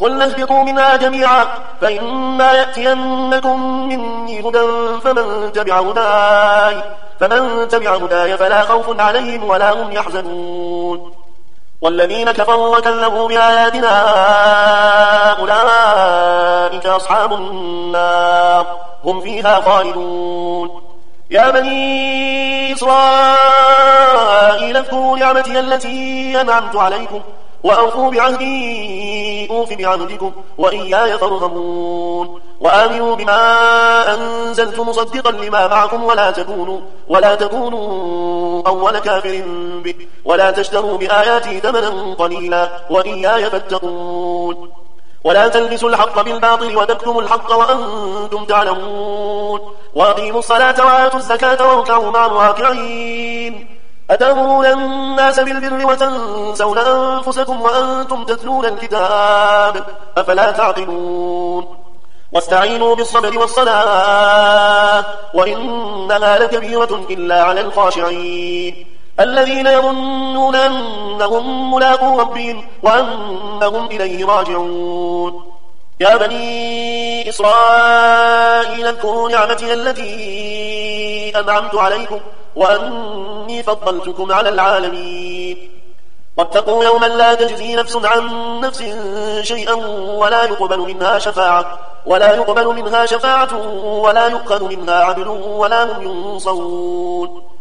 قل اهبطوا منها جميعا فإما يأتينكم مني هدى فمن تبع هداي فلا خوف عليهم ولا هم يحزنون والذين كفروا وكذبوا بآياتنا أولئك أصحاب النار هم فيها خالدون يا بني إسرائيل اذكروا نعمتي التي أنعمت عليكم وأوفوا بعهدي أوف بعهدكم وإياي فارهبون وآمنوا بما أنزلت مصدقا لما معكم ولا تكونوا أول كافر به ولا تشتروا بآياتي ثمنا قليلا وإياي فاتقون ولا تلبسوا الحق بالباطل وتكتموا الحق وأنتم تعلمون وأقيموا الصلاة وآتوا الزكاة واركعوا مع الراكعين أتأمرون الناس بالبر وتنسون أنفسكم وأنتم تتلون الكتاب أفلا تعقلون واستعينوا بالصبر والصلاة وإنها لكبيرة إلا على الخاشعين الذين يظنون أنهم ملاقو ربهم وأنهم إليه راجعون يا بني إسرائيل اذكروا نعمتي التي أنعمت عليكم وأني فضلتكم على العالمين واتقوا يوما لا تجزي نفس عن نفس شيئا ولا يقبل منها شفاعة ولا يؤخذ منها عدل ولا هم ينصرون